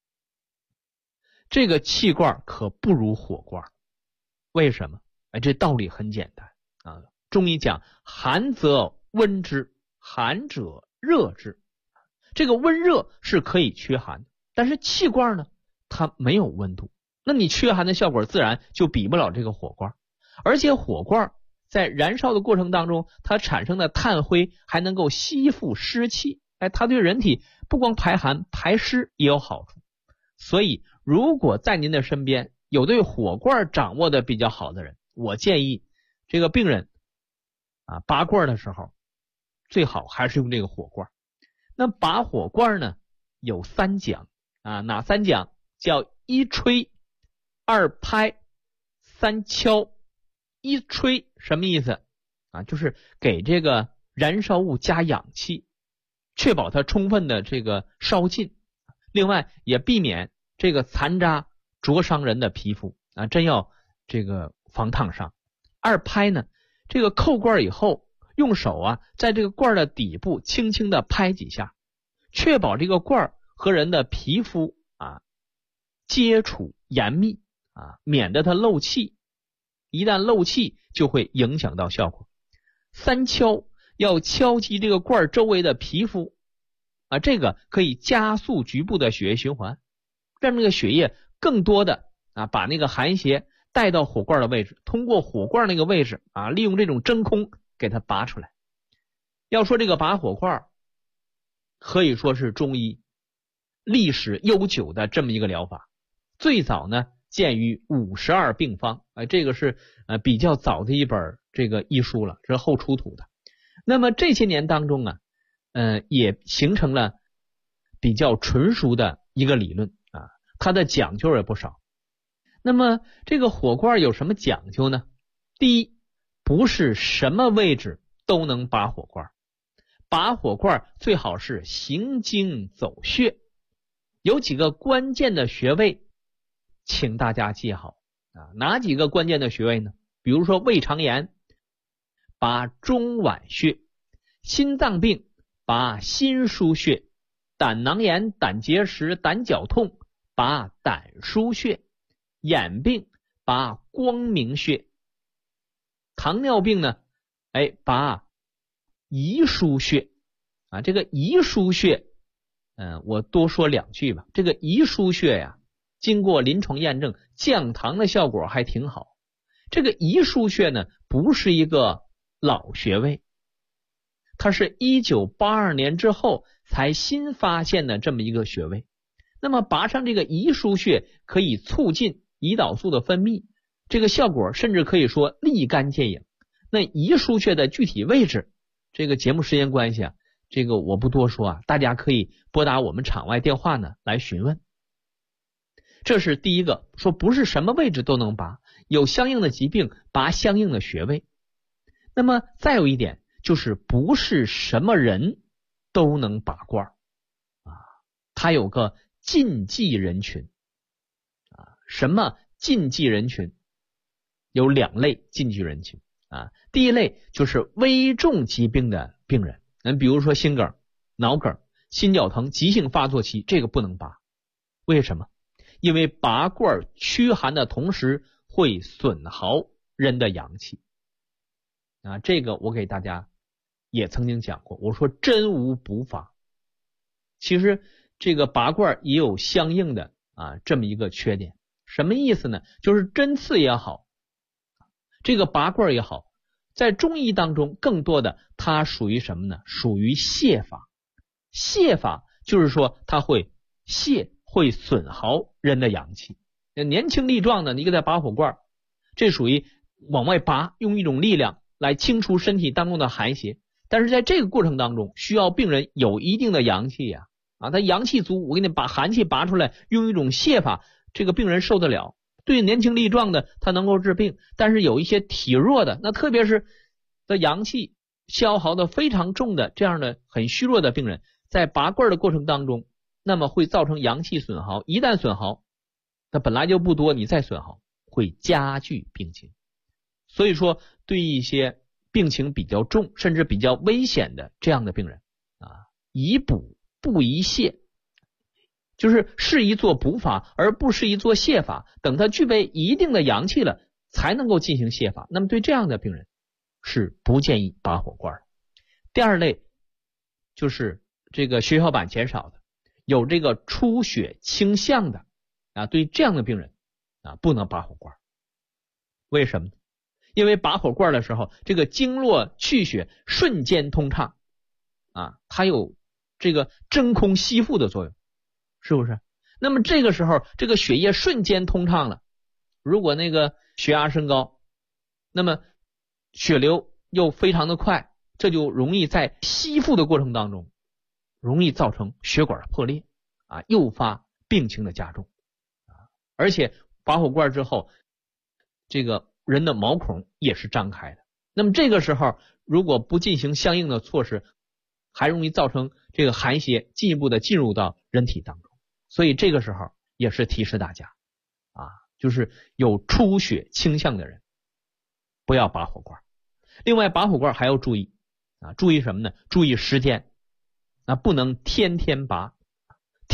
S4: 这个气罐可不如火罐。为什么？这道理很简单中医讲寒则温之，寒者热之。这个温热是可以驱寒的，但是气罐呢，它没有温度，那你驱寒的效果自然就比不了这个火罐。而且火罐在燃烧的过程当中，它产生的炭灰还能够吸附湿气，它对人体不光排寒排湿也有好处。所以如果在您的身边有对火罐掌握的比较好的人，我建议这个病人拔罐的时候最好还是用这个火罐。那拔火罐呢有3讲哪3讲？叫1吹2拍3敲。1吹什么意思就是给这个燃烧物加氧气，确保它充分的这个烧尽，另外也避免这个残渣灼伤人的皮肤真要这个防烫伤。2拍呢，这个扣罐以后用手在这个罐的底部轻轻的拍几下，确保这个罐和人的皮肤接触严密免得它漏气，一旦漏气就会影响到效果。3敲，要敲击这个罐周围的皮肤这个可以加速局部的血液循环，让这个血液更多的把那个寒邪带到火罐的位置，通过火罐那个位置利用这种真空给它拔出来。要说这个拔火罐可以说是中医历史悠久的这么一个疗法，最早呢见于52病方这个是比较早的一本这个医书了，这是后出土的。那么这些年当中也形成了比较纯熟的一个理论它的讲究也不少。那么这个火罐有什么讲究呢？第一，不是什么位置都能拔火罐，拔火罐最好是行经走穴，有几个关键的穴位请大家记好哪几个关键的穴位呢？比如说胃肠炎拔中脘穴，心脏病拔心腧穴，胆囊炎、胆结石、胆绞痛拔胆腧穴，眼病拔光明穴，糖尿病呢拔遗腧穴这个遗腧穴我多说2句吧。这个遗腧穴经过临床验证，降糖的效果还挺好。这个遗腧穴呢不是一个老穴位，它是1982年之后才新发现的这么一个穴位。那么拔上这个遗腧穴可以促进胰岛素的分泌，这个效果甚至可以说立竿见影。那遗腧穴的具体位置，这个节目时间关系这个我不多说大家可以拨打我们场外电话呢来询问。这是第一个，说不是什么位置都能拔，有相应的疾病拔相应的穴位。那么再有一点就是不是什么人都能拔罐它有个禁忌人群什么禁忌人群？有2类禁忌人群第一类就是危重疾病的病人，比如说心梗、脑梗、心绞疼急性发作期，这个不能拔。为什么？因为拔罐驱寒的同时会损耗人的阳气这个我给大家也曾经讲过，我说真无补法。其实这个拔罐也有相应的这么一个缺点。什么意思呢？就是针刺也好，这个拔罐也好，在中医当中更多的它属于什么呢？属于泻法。泻法就是说它会损耗人的阳气。年轻力壮的你给他拔火罐，这属于往外拔，用一种力量来清除身体当中的寒邪。但是在这个过程当中需要病人有一定的阳气他阳气足，我给你把寒气拔出来，用一种泻法，这个病人受得了。对年轻力壮的他能够治病，但是有一些体弱的，那特别是的阳气消耗的非常重的这样的很虚弱的病人，在拔罐的过程当中那么会造成阳气损耗，一旦损耗它本来就不多，你再损耗会加剧病情。所以说对一些病情比较重甚至比较危险的这样的病人宜补不宜泻，就是适宜做补法而不适宜做泻法，等他具备一定的阳气了才能够进行泻法。那么对这样的病人是不建议拔火罐。第二类就是这个血小板减少的，有这个出血倾向的对这样的病人不能拔火罐。为什么呢？因为拔火罐的时候，这个经络去血瞬间通畅它有这个真空吸附的作用，是不是？那么这个时候这个血液瞬间通畅了，如果那个血压升高，那么血流又非常的快，这就容易在吸附的过程当中容易造成血管破裂诱发病情的加重而且拔火罐之后这个人的毛孔也是张开的，那么这个时候如果不进行相应的措施，还容易造成这个寒邪进一步的进入到人体当中。所以这个时候也是提示大家就是有出血倾向的人不要拔火罐。另外拔火罐还要注意注意什么呢？注意时间不能天天拔。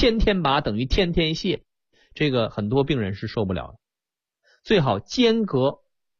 S4: 天天拔等于天天泻，这个很多病人是受不了的。最好间隔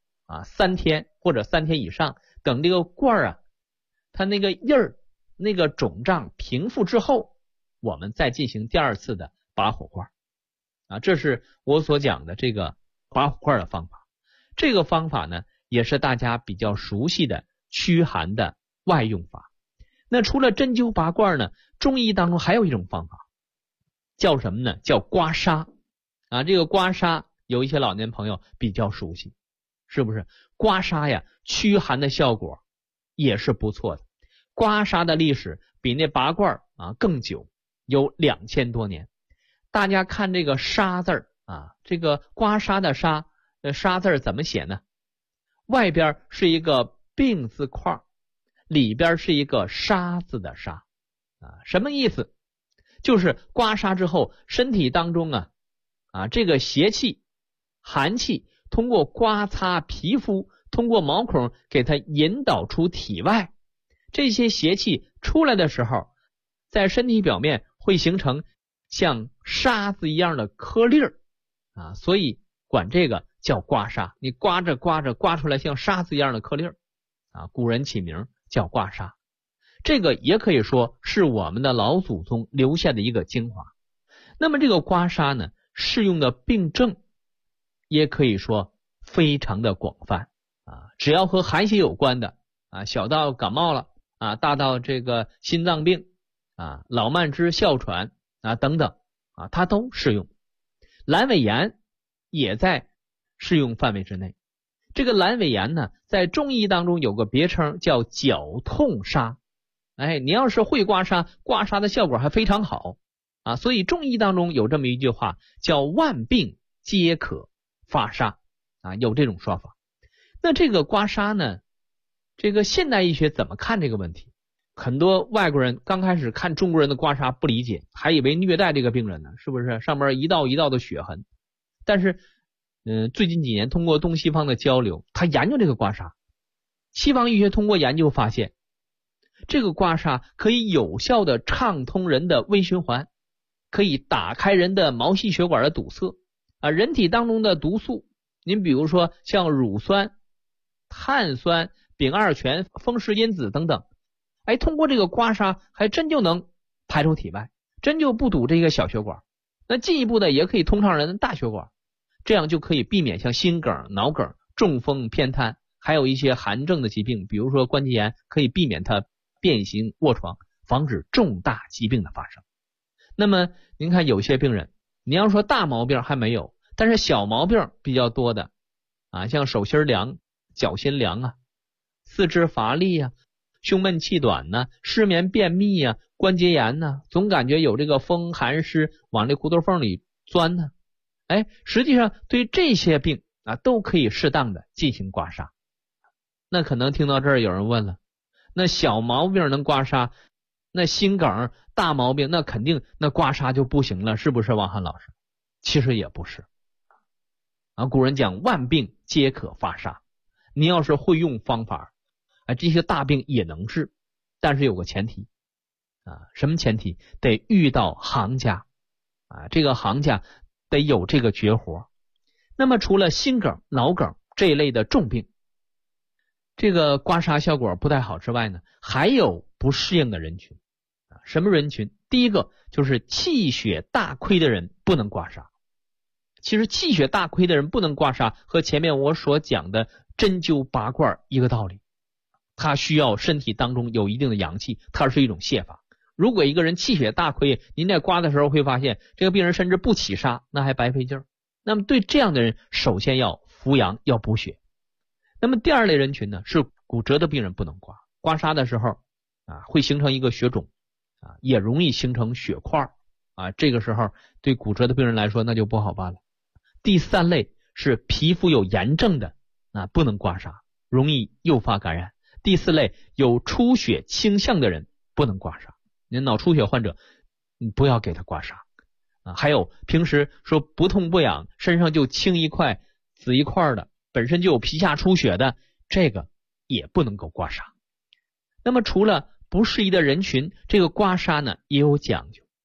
S4: 3天或者3天以上，等这个罐它那个印儿那个肿胀平复之后，我们再进行第2次的拔火罐这是我所讲的这个拔火罐的方法。这个方法呢也是大家比较熟悉的驱寒的外用法。那除了针灸拔罐呢，中医当中还有一种方法叫什么呢？叫刮痧这个刮痧有一些老年朋友比较熟悉，是不是？刮痧呀，驱寒的效果也是不错的。刮痧的历史比那拔罐更久，有2000多年。大家看这个痧字这个刮痧的痧，痧字怎么写呢？外边是一个病字块，里边是一个沙字的沙什么意思？就是刮痧之后，身体当中这个邪气、寒气通过刮擦皮肤，通过毛孔给它引导出体外。这些邪气出来的时候，在身体表面会形成像沙子一样的颗粒所以管这个叫刮痧。你刮着刮着刮出来像沙子一样的颗粒古人起名叫刮痧。这个也可以说是我们的老祖宗留下的一个精华。那么这个刮痧呢，适用的病症也可以说非常的广泛只要和寒邪有关的小到感冒了大到这个心脏病老慢支、哮喘等等它都适用。阑尾炎也在适用范围之内。这个阑尾炎呢，在中医当中有个别称叫绞痛痧。你要是会刮痧，刮痧的效果还非常好所以中医当中有这么一句话叫万病皆可发痧有这种说法。那这个刮痧呢，这个现代医学怎么看这个问题？很多外国人刚开始看中国人的刮痧不理解，还以为虐待这个病人呢，是不是？上面一道一道的血痕。但是最近几年通过东西方的交流，他研究这个刮痧，西方医学通过研究发现，这个刮痧可以有效的畅通人的微循环，可以打开人的毛细血管的堵塞人体当中的毒素，您比如说像乳酸、碳酸、丙二醛、风湿因子等等通过这个刮痧还真就能排出体外，真就不堵这个小血管。那进一步的也可以通畅人的大血管，这样就可以避免像心梗、脑梗、中风、偏瘫，还有一些寒症的疾病，比如说关节炎，可以避免它变形卧床，防止重大疾病的发生。那么您看有些病人，你要说大毛病还没有，但是小毛病比较多的像手心凉、脚心凉四肢乏力胸闷气短失眠便秘关节炎总感觉有这个风寒湿往这骨头缝里钻实际上对这些病都可以适当的进行刮痧。那可能听到这儿有人问了，那小毛病能刮痧，那心梗大毛病那肯定那刮痧就不行了，是不是王翰老师？其实也不是古人讲万病皆可发痧，你要是会用方法这些大病也能治，但是有个前提什么前提？得遇到行家这个行家得有这个绝活。那么除了心梗、脑梗这一类的重病，这个刮痧效果不太好之外呢，还有不适应的人群什么人群？第一个就是气血大亏的人不能刮痧。其实气血大亏的人不能刮痧，和前面我所讲的针灸拔罐一个道理。他需要身体当中有一定的阳气，它是一种泻法。如果一个人气血大亏，您在刮的时候会发现这个病人甚至不起痧，那还白费劲儿。那么对这样的人，首先要扶阳，要补血。那么第二类人群呢，是骨折的病人不能刮。刮痧的时候会形成一个血肿也容易形成血块这个时候对骨折的病人来说那就不好办了。第三类是皮肤有炎症的不能刮痧，容易诱发感染。第四类有出血倾向的人不能刮痧，您脑出血患者你不要给他刮痧还有平时说不痛不痒，身上就青一块紫一块的，本身就有皮下出血的，这个也不能够刮痧。那么除了不适宜的人群，这个刮痧呢也有讲究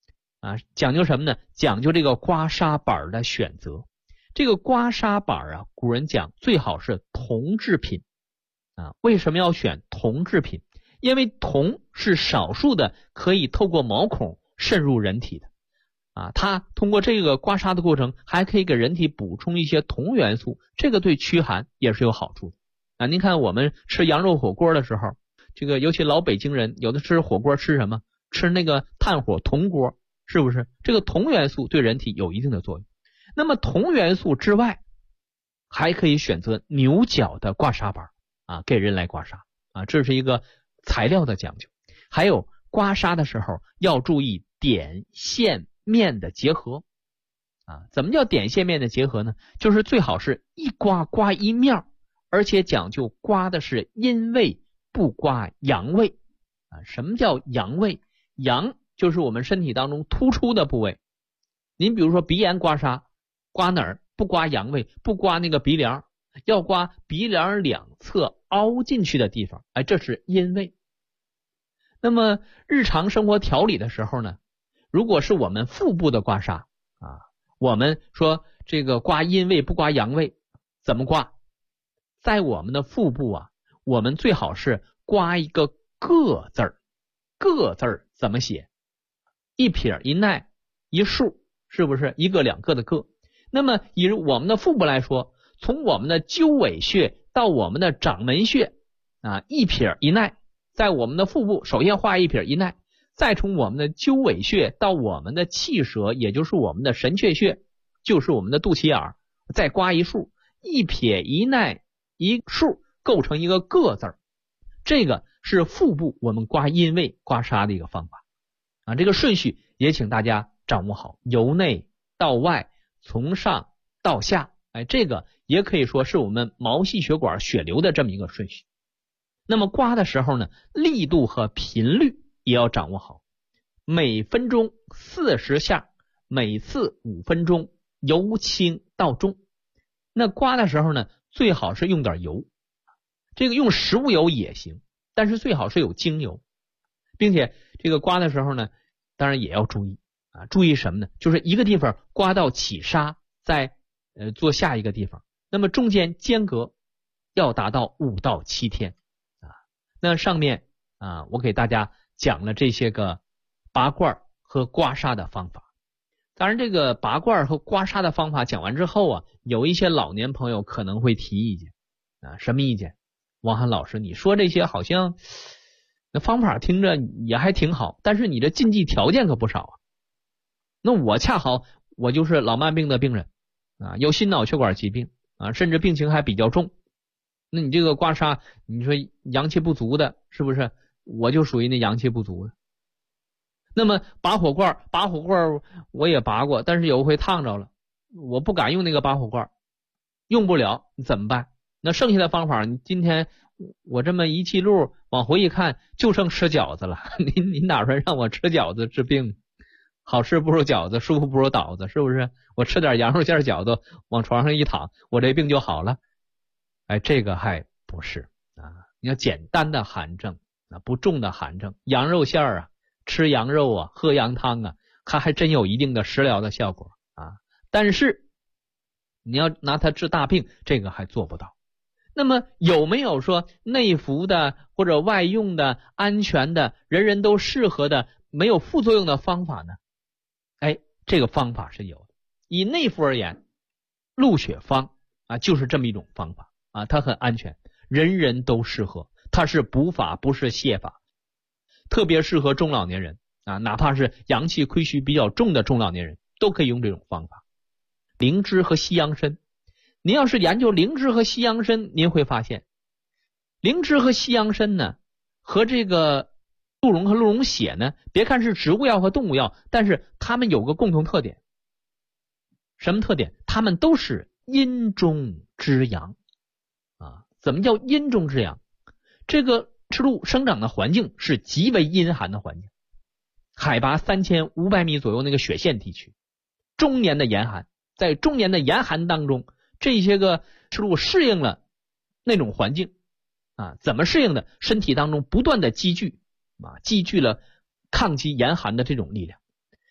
S4: 讲究什么呢？讲究这个刮痧板的选择。这个刮痧板古人讲最好是铜制品为什么要选铜制品？因为铜是少数的可以透过毛孔渗入人体的它通过这个刮痧的过程还可以给人体补充一些铜元素，这个对驱寒也是有好处的您看我们吃羊肉火锅的时候，这个尤其老北京人有的吃火锅吃什么？吃那个炭火铜锅，是不是？这个铜元素对人体有一定的作用。那么铜元素之外，还可以选择牛角的刮痧板给人来刮痧这是一个材料的讲究。还有刮痧的时候要注意点线面的结合怎么叫点线面的结合呢？就是最好是一刮刮一面，而且讲究刮的是阴位，不刮阳位什么叫阳位？阳就是我们身体当中突出的部位。您比如说鼻炎刮痧，刮哪儿？不刮阳位，不刮那个鼻梁，要刮鼻梁两侧凹进去的地方这是阴位。那么日常生活调理的时候呢，如果是我们腹部的刮痧我们说这个刮阴位不刮阳位，怎么刮？在我们的腹部我们最好是刮一个个字儿。个字儿怎么写？一撇一捺一竖，是不是一个两个的个？那么以我们的腹部来说，从我们的鸠尾穴到我们的掌门穴一撇一捺，在我们的腹部首先画一撇一捺，再从我们的鸠尾穴到我们的气舌，也就是我们的神阙穴，就是我们的肚脐眼，再刮一竖，一撇一捺一竖，构成一个个字儿。这个是腹部我们刮阴位刮痧的一个方法这个顺序也请大家掌握好，由内到外，从上到下这个也可以说是我们毛细血管血流的这么一个顺序。那么刮的时候呢，力度和频率也要掌握好，每分钟40下，每次5分钟，由轻到重。那刮的时候呢，最好是用点油，这个用食物油也行，但是最好是有精油，并且这个刮的时候呢，当然也要注意注意什么呢？就是一个地方刮到起痧，再做下一个地方，那么中间间隔要达到5到7天那上面我给大家讲了这些个拔罐和刮痧的方法。当然这个拔罐和刮痧的方法讲完之后有一些老年朋友可能会提意见什么意见？王涵老师，你说这些好像那方法听着也还挺好，但是你这禁忌条件可不少那我恰好我就是老慢病的病人有心脑血管疾病甚至病情还比较重。那你这个刮痧，你说阳气不足的，是不是？我就属于那阳气不足的。那么拔火罐我也拔过，但是有一回烫着了，我不敢用那个拔火罐，用不了，你怎么办？那剩下的方法，你今天我这么一记录往回一看，就剩吃饺子了。您哪说让我吃饺子治病？好事不如饺子，舒服不如倒子，是不是？我吃点羊肉馅饺子，往床上一躺，我这病就好了。这个还不是你要简单的寒症不重的寒症，羊肉馅吃羊肉喝羊汤它还真有一定的食疗的效果但是你要拿它治大病，这个还做不到。那么有没有说内服的或者外用的安全的人人都适合的没有副作用的方法呢？这个方法是有的。以内服而言，鹿血方就是这么一种方法它很安全，人人都适合，它是补法不是泻法，特别适合中老年人哪怕是阳气亏虚比较重的中老年人都可以用这种方法。灵芝和西洋参，您要是研究灵芝和西洋参，您会发现灵芝和西洋参呢和这个鹿茸和鹿茸血呢，别看是植物药和动物药，但是它们有个共同特点。什么特点？它们都是阴中之阳怎么叫阴中之阳？这个赤鹿生长的环境是极为阴寒的环境，海拔3500米左右那个雪线地区，终年的严寒。在终年的严寒当中，这些个赤鹿适应了那种环境怎么适应的？身体当中不断的积聚了抗击严寒的这种力量。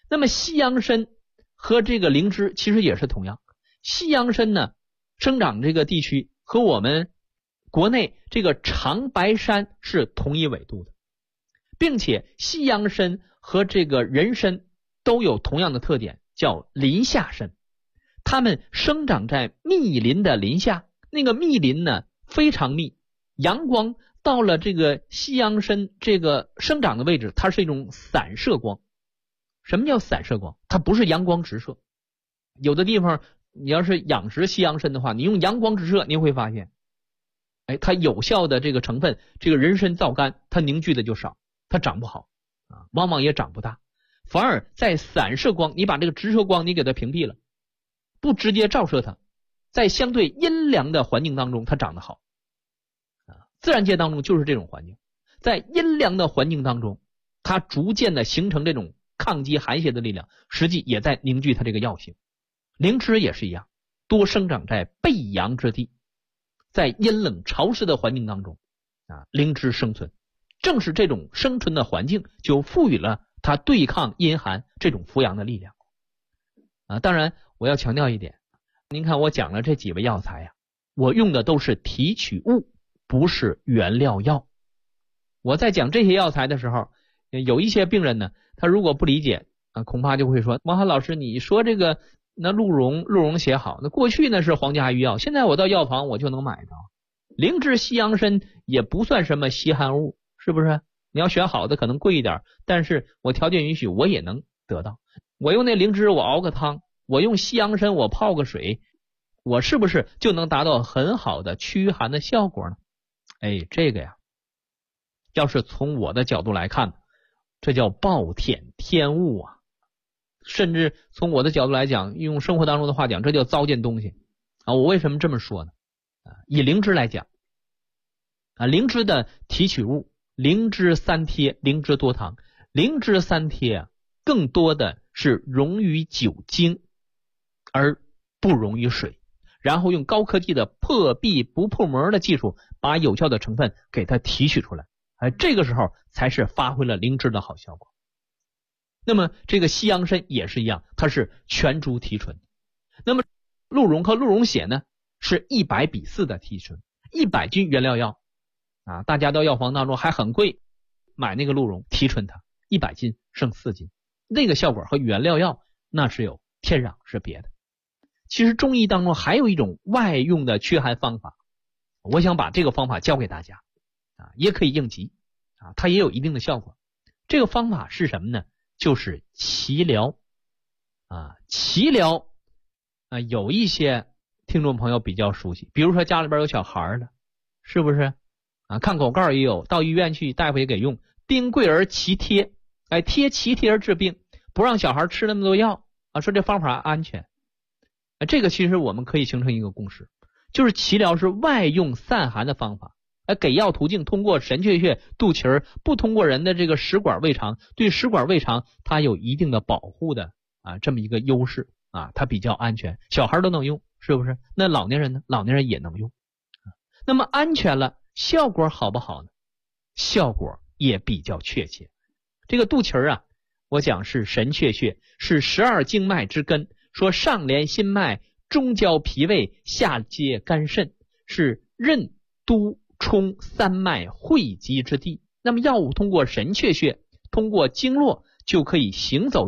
S4: 那么西洋参和这个灵芝其实也是同样，西洋参呢生长这个地区和我们国内这个长白山是同一纬度的，并且西洋参和这个人参都有同样的特点，叫林下参。它们生长在密林的林下，那个密林呢非常密，阳光到了这个西洋参这个生长的位置，它是一种散射光。什么叫散射光？它不是阳光直射。有的地方你要是养殖西洋参的话，你用阳光直射，你会发现它有效的这个成分，这个人参皂苷它凝聚的就少，它长不好啊，往往也长不大。反而在散射光，你把这个直射光你给它屏蔽了，不直接照射它，在相对阴凉的环境当中它长得好啊。自然界当中就是这种环境，在阴凉的环境当中，它逐渐的形成这种抗击寒邪的力量，实际也在凝聚它这个药性。灵芝也是一样，多生长在背阳之地，在阴冷潮湿的环境当中啊，灵芝生存。正是这种生存的环境，就赋予了它对抗阴寒这种扶阳的力量啊。当然我要强调一点，您看我讲了这几味药材呀，我用的都是提取物，不是原料药。我在讲这些药材的时候，有一些病人呢，他如果不理解啊，恐怕就会说，王涵老师，你说这个那鹿茸写好，那过去呢是皇家御药，现在我到药房我就能买到。灵芝西洋参也不算什么稀罕物，是不是？你要选好的可能贵一点，但是我条件允许我也能得到。我用那灵芝我熬个汤，我用西洋参我泡个水，我是不是就能达到很好的驱寒的效果呢？这个呀，要是从我的角度来看，这叫暴殄天物啊。甚至从我的角度来讲，用生活当中的话讲，这叫糟践东西啊。我为什么这么说呢？以灵芝来讲啊，灵芝的提取物，灵芝三贴、灵芝多糖。灵芝三贴啊，更多的是溶于酒精而不溶于水，然后用高科技的破壁不破膜的技术，把有效的成分给它提取出来，这个时候才是发挥了灵芝的好效果。那么这个西洋参也是一样，它是全株提纯。那么鹿茸和鹿茸血呢，是100比4的提纯，100斤原料药啊，大家到药房当中还很贵，买那个鹿茸提纯它，100斤剩4斤，那个效果和原料药那是有天壤是别的。其实中医当中还有一种外用的驱寒方法，我想把这个方法教给大家啊，也可以应急啊，它也有一定的效果。这个方法是什么呢？就是脐疗啊。脐疗啊，有一些听众朋友比较熟悉，比如说家里边有小孩的，是不是啊？看口告也有，到医院去大夫也给用丁桂儿脐贴，贴脐贴治病，不让小孩吃那么多药啊，说这方法安全。这个其实我们可以形成一个共识，就是脐疗是外用散寒的方法，给药途径通过神阙穴、肚脐儿，不通过人的这个食管胃肠，对食管胃肠它有一定的保护的啊，这么一个优势啊，它比较安全，小孩都能用，是不是？那老年人呢？老年人也能用。那么安全了，效果好不好呢？效果也比较确切。这个肚脐儿啊，我讲是神阙穴，是12经脉之根，说上连心脉，中交脾胃，下接肝肾，是任督冲3脉汇集之地。那么药物通过神阙穴，通过经络就可以行走